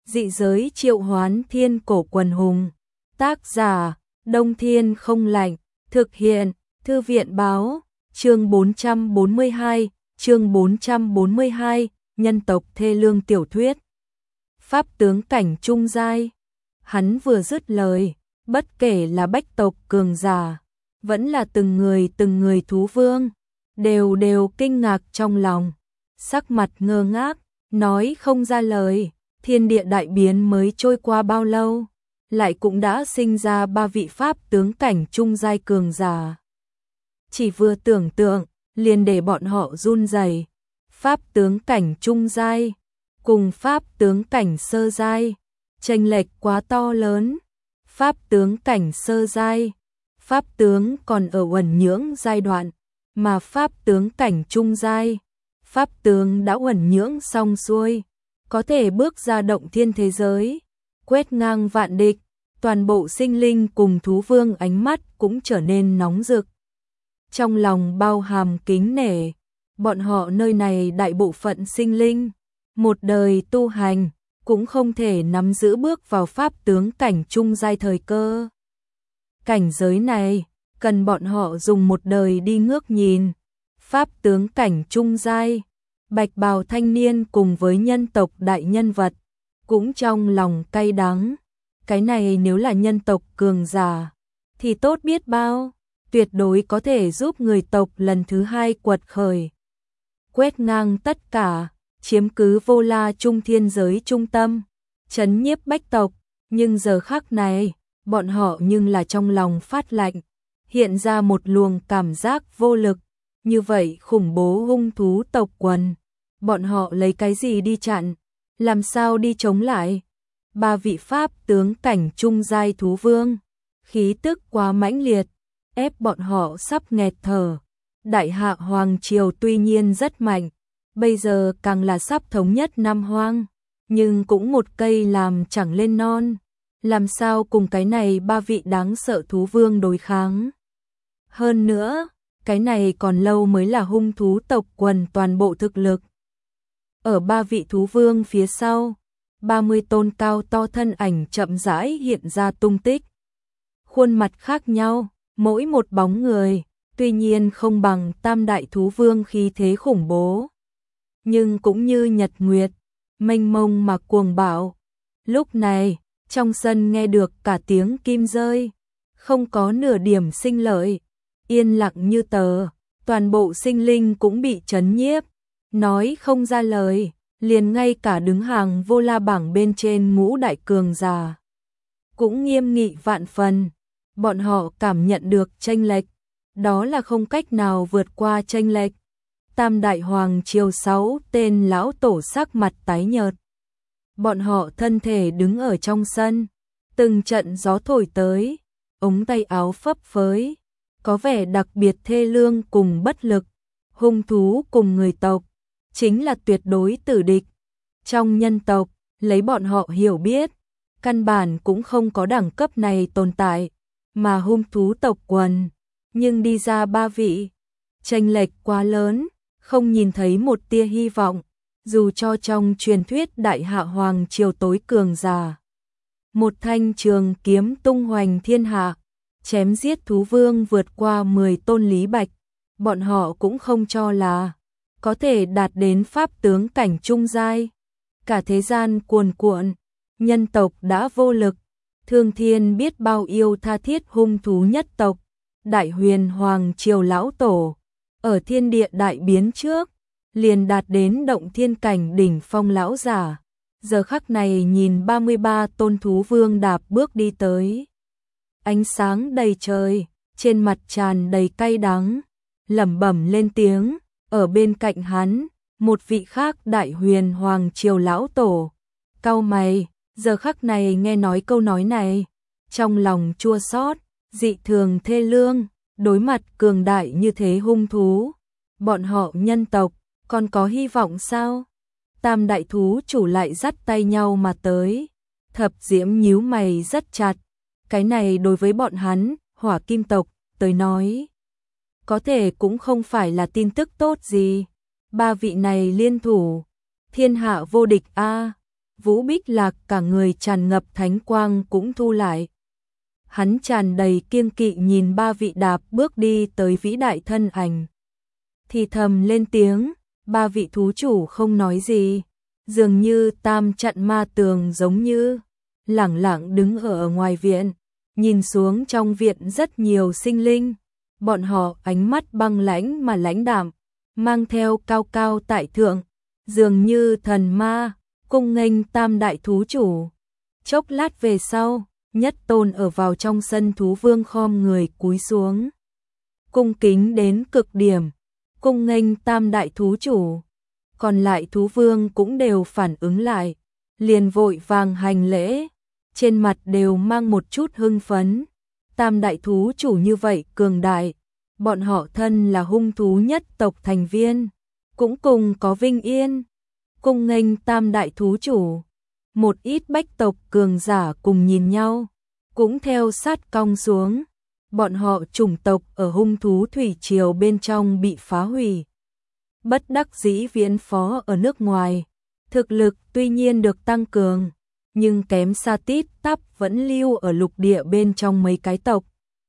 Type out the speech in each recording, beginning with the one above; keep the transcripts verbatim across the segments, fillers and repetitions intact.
Dị giới triệu hoán thiên cổ quần hùng. Tác giả, Đông Thiên không lạnh. Thực hiện, Thư viện báo. Chương bốn trăm bốn mươi hai, chương bốn trăm bốn mươi hai, nhân tộc thê lương tiểu thuyết. Pháp tướng cảnh trung giai. Hắn vừa dứt lời, bất kể là bách tộc cường giả, vẫn là từng người từng người thú vương, đều đều kinh ngạc trong lòng, sắc mặt ngơ ngác, nói không ra lời. Thiên địa đại biến mới trôi qua bao lâu, lại cũng đã sinh ra ba vị pháp tướng cảnh trung giai cường giả. Chỉ vừa tưởng tượng, liền để bọn họ run rẩy. Pháp tướng cảnh trung giai cùng pháp tướng cảnh sơ giai, chênh lệch quá to lớn. Pháp tướng cảnh sơ giai, pháp tướng còn ở uẩn nhưỡng giai đoạn, mà pháp tướng cảnh trung giai, pháp tướng đã uẩn nhưỡng xong xuôi, có thể bước ra động thiên thế giới, quét ngang vạn địch. Toàn bộ sinh linh cùng thú vương ánh mắt cũng trở nên nóng rực. Trong lòng bao hàm kính nể, bọn họ nơi này đại bộ phận sinh linh, một đời tu hành, cũng không thể nắm giữ bước vào pháp tướng cảnh trung giai thời cơ. Cảnh giới này, cần bọn họ dùng một đời đi ngước nhìn. Pháp tướng cảnh trung giai, bạch bào thanh niên cùng với nhân tộc đại nhân vật, cũng trong lòng cay đắng. Cái này nếu là nhân tộc cường giả, thì tốt biết bao, tuyệt đối có thể giúp người tộc lần thứ hai quật khởi. Quét ngang tất cả, chiếm cứ vô la trung thiên giới trung tâm, trấn nhiếp bách tộc, nhưng giờ khắc này, bọn họ nhưng là trong lòng phát lạnh, hiện ra một luồng cảm giác vô lực, như vậy khủng bố hung thú tộc quần, bọn họ lấy cái gì đi chặn, làm sao đi chống lại? Ba vị pháp tướng cảnh trung giai thú vương, khí tức quá mãnh liệt, ép bọn họ sắp nghẹt thở. Đại hạ hoàng triều tuy nhiên rất mạnh, bây giờ càng là sắp thống nhất Nam Hoang, nhưng cũng một cây làm chẳng lên non, làm sao cùng cái này ba vị đáng sợ thú vương đối kháng. Hơn nữa, cái này còn lâu mới là hung thú tộc quần toàn bộ thực lực. Ở ba vị thú vương phía sau, ba mươi tôn cao to thân ảnh chậm rãi hiện ra tung tích. Khuôn mặt khác nhau, mỗi một bóng người, tuy nhiên không bằng tam đại thú vương khí thế khủng bố, nhưng cũng như nhật nguyệt, mênh mông mà cuồng bạo. Lúc này, trong sân nghe được cả tiếng kim rơi, không có nửa điểm sinh lợi, yên lặng như tờ, toàn bộ sinh linh cũng bị chấn nhiếp, nói không ra lời. Liền ngay cả đứng hàng vô la bảng bên trên ngũ đại cường giả cũng nghiêm nghị vạn phần. Bọn họ cảm nhận được chênh lệch, đó là không cách nào vượt qua chênh lệch. Tam đại hoàng triều sáu tên lão tổ sắc mặt tái nhợt. Bọn họ thân thể đứng ở trong sân, từng trận gió thổi tới, ống tay áo phấp phới, có vẻ đặc biệt thê lương cùng bất lực. Hung thú cùng người tộc chính là tuyệt đối tử địch. Trong nhân tộc, lấy bọn họ hiểu biết, căn bản cũng không có đẳng cấp này tồn tại, mà hung thú tộc quần, nhưng đi ra ba vị, chênh lệch quá lớn, không nhìn thấy một tia hy vọng, dù cho trong truyền thuyết đại hạ hoàng triều tối cường giả. Một thanh trường kiếm tung hoành thiên hạ, chém giết thú vương vượt qua mười tôn lý bạch, bọn họ cũng không cho là có thể đạt đến pháp tướng cảnh trung giai. Cả thế gian cuồn cuộn, nhân tộc đã vô lực, thương thiên biết bao yêu tha thiết hung thú nhất tộc. Đại huyền hoàng triều lão tổ, ở thiên địa đại biến trước, liền đạt đến động thiên cảnh đỉnh phong lão giả. Giờ khắc này nhìn ba mươi ba tôn thú vương đạp bước đi tới. Ánh sáng đầy trời, trên mặt tràn đầy cay đắng, lẩm bẩm lên tiếng. Ở bên cạnh hắn, một vị khác đại huyền hoàng triều lão tổ, cau mày, giờ khắc này nghe nói câu nói này, trong lòng chua xót, dị thường thê lương, đối mặt cường đại như thế hung thú, bọn họ nhân tộc, còn có hy vọng sao? Tam đại thú chủ lại dắt tay nhau mà tới, Thập Diễm nhíu mày rất chặt, cái này đối với bọn hắn, hỏa kim tộc, tới nói. Có thể cũng không phải là tin tức tốt gì. Ba vị này liên thủ, thiên hạ vô địch a. Vũ Bích Lạc cả người tràn ngập thánh quang cũng thu lại. Hắn tràn đầy kiêng kỵ nhìn ba vị đạp bước đi tới vĩ đại thân ảnh. Thì thầm lên tiếng, ba vị thú chủ không nói gì, dường như tam trận ma tường giống như, lẳng lặng đứng ở ngoài viện, nhìn xuống trong viện rất nhiều sinh linh, bọn họ ánh mắt băng lãnh mà lãnh đạm, mang theo cao cao tại thượng, dường như thần ma, cung nghênh tam đại thú chủ. Chốc lát về sau, Nhất Tôn ở vào trong sân thú vương khom người cúi xuống, cung kính đến cực điểm, cung nghênh tam đại thú chủ. Còn lại thú vương cũng đều phản ứng lại, liền vội vàng hành lễ, trên mặt đều mang một chút hưng phấn. Tam đại thú chủ như vậy cường đại, bọn họ thân là hung thú nhất tộc thành viên, cũng cùng có vinh yên, cung nghênh tam đại thú chủ. Một ít bách tộc cường giả cùng nhìn nhau, cũng theo sát cong xuống, bọn họ chủng tộc ở hung thú thủy triều bên trong bị phá hủy. Bất đắc dĩ viễn phó ở nước ngoài, thực lực tuy nhiên được tăng cường, nhưng kém xa tít tắp vẫn lưu ở lục địa bên trong mấy cái tộc.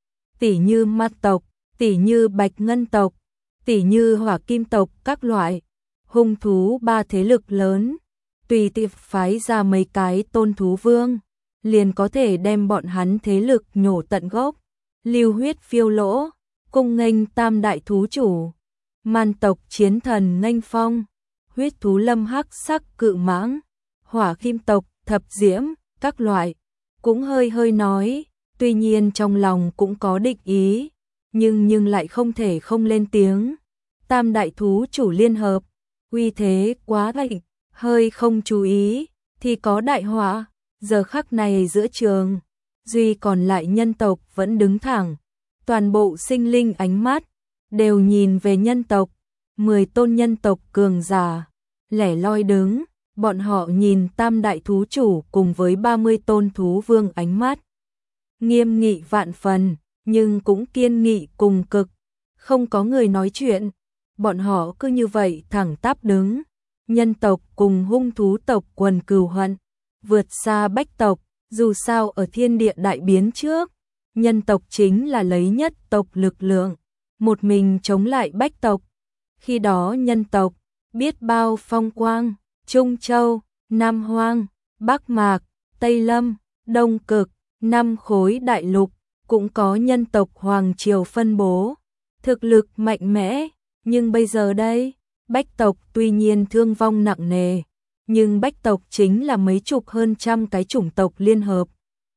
Tỉ như ma tộc, tỉ như bạch ngân tộc, tỉ như hỏa kim tộc các loại, hung thú ba thế lực lớn, tùy tiệp phái ra mấy cái tôn thú vương, liền có thể đem bọn hắn thế lực nhổ tận gốc, lưu huyết phiêu lỗ, cung nghênh tam đại thú chủ. Man tộc chiến thần nghênh phong, huyết thú lâm hắc sắc cự mãng, hỏa kim tộc thập diễm, các loại, cũng hơi hơi nói, tuy nhiên trong lòng cũng có định ý, nhưng nhưng lại không thể không lên tiếng. Tam đại thú chủ liên hợp, uy thế quá mạnh, hơi không chú ý, thì có đại họa. Giờ khắc này giữa trường, duy còn lại nhân tộc vẫn đứng thẳng, toàn bộ sinh linh ánh mắt đều nhìn về nhân tộc, mười tôn nhân tộc cường giả, lẻ loi đứng, bọn họ nhìn tam đại thú chủ cùng với ba mươi tôn thú vương ánh mắt. Nghiêm nghị vạn phần, nhưng cũng kiên nghị cùng cực, không có người nói chuyện, bọn họ cứ như vậy thẳng tắp đứng. Nhân tộc cùng hung thú tộc quần cừu hận, vượt xa bách tộc, dù sao ở thiên địa đại biến trước, nhân tộc chính là lấy nhất tộc lực lượng, một mình chống lại bách tộc. Khi đó nhân tộc, biết bao phong quang, Trung Châu, Nam Hoang, Bắc Mạc, Tây Lâm, Đông Cực, năm khối đại lục, cũng có nhân tộc hoàng triều phân bố, thực lực mạnh mẽ, nhưng bây giờ đây, bách tộc tuy nhiên thương vong nặng nề, nhưng bách tộc chính là mấy chục hơn trăm cái chủng tộc liên hợp.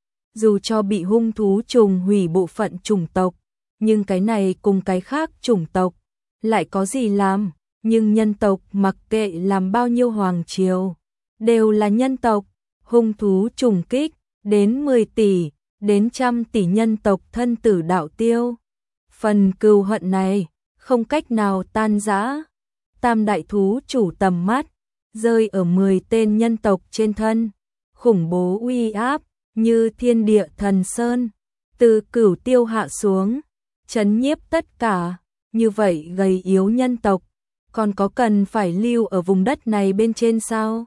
Dù cho bị hung thú trùng hủy bộ phận chủng tộc, nhưng cái này cùng cái khác chủng tộc, lại có gì làm, nhưng nhân tộc mặc kệ làm bao nhiêu hoàng triều, đều là nhân tộc, hung thú trùng kích, đến mười tỷ, đến trăm tỷ nhân tộc thân tử đạo tiêu. Phần cừu hận này, không cách nào tan rã. Tam đại thú chủ tầm mắt, rơi ở mười tên nhân tộc trên thân, khủng bố uy áp, như thiên địa thần sơn, từ cửu tiêu hạ xuống, chấn nhiếp tất cả, như vậy gầy yếu nhân tộc, còn có cần phải lưu ở vùng đất này bên trên sao?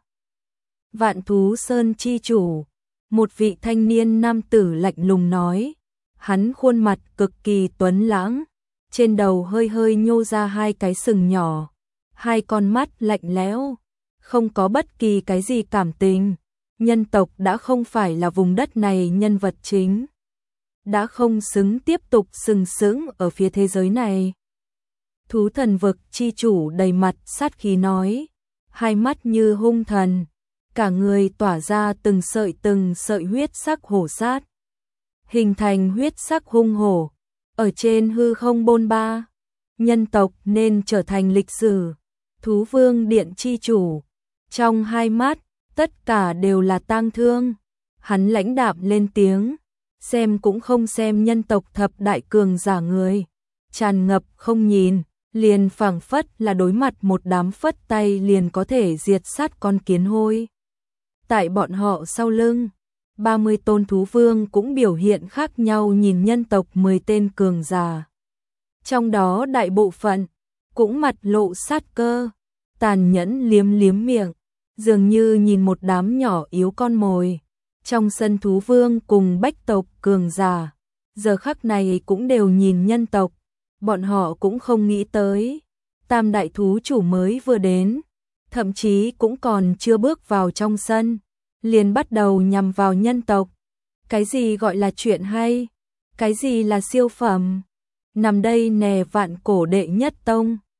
Vạn thú sơn chi chủ, một vị thanh niên nam tử lạnh lùng nói, hắn khuôn mặt cực kỳ tuấn lãng, trên đầu hơi hơi nhô ra hai cái sừng nhỏ, hai con mắt lạnh lẽo, không có bất kỳ cái gì cảm tình. Nhân tộc đã không phải là vùng đất này nhân vật chính, đã không xứng tiếp tục sừng sững ở phía thế giới này. Thú thần vực chi chủ đầy mặt sát khí nói, hai mắt như hung thần, cả người tỏa ra từng sợi từng sợi huyết sắc hổ sát, hình thành huyết sắc hung hổ, ở trên hư không bôn ba. Nhân tộc nên trở thành lịch sử. Thú vương điện chi chủ, trong hai mắt, tất cả đều là tang thương. Hắn lãnh đạm lên tiếng, xem cũng không xem nhân tộc thập đại cường giả người, tràn ngập không nhìn, liền phảng phất là đối mặt một đám phất tay liền có thể diệt sát con kiến hôi. Tại bọn họ sau lưng, ba mươi tôn thú vương cũng biểu hiện khác nhau nhìn nhân tộc mười tên cường giả. Trong đó đại bộ phận cũng mặt lộ sát cơ, tàn nhẫn liếm liếm miệng, dường như nhìn một đám nhỏ yếu con mồi. Trong sân thú vương cùng bách tộc cường giả, giờ khắc này cũng đều nhìn nhân tộc, bọn họ cũng không nghĩ tới. Tam đại thú chủ mới vừa đến, thậm chí cũng còn chưa bước vào trong sân, liền bắt đầu nhằm vào nhân tộc. Cái gì gọi là chuyện hay? Cái gì là siêu phẩm? Nằm đây nè vạn cổ đệ nhất tông,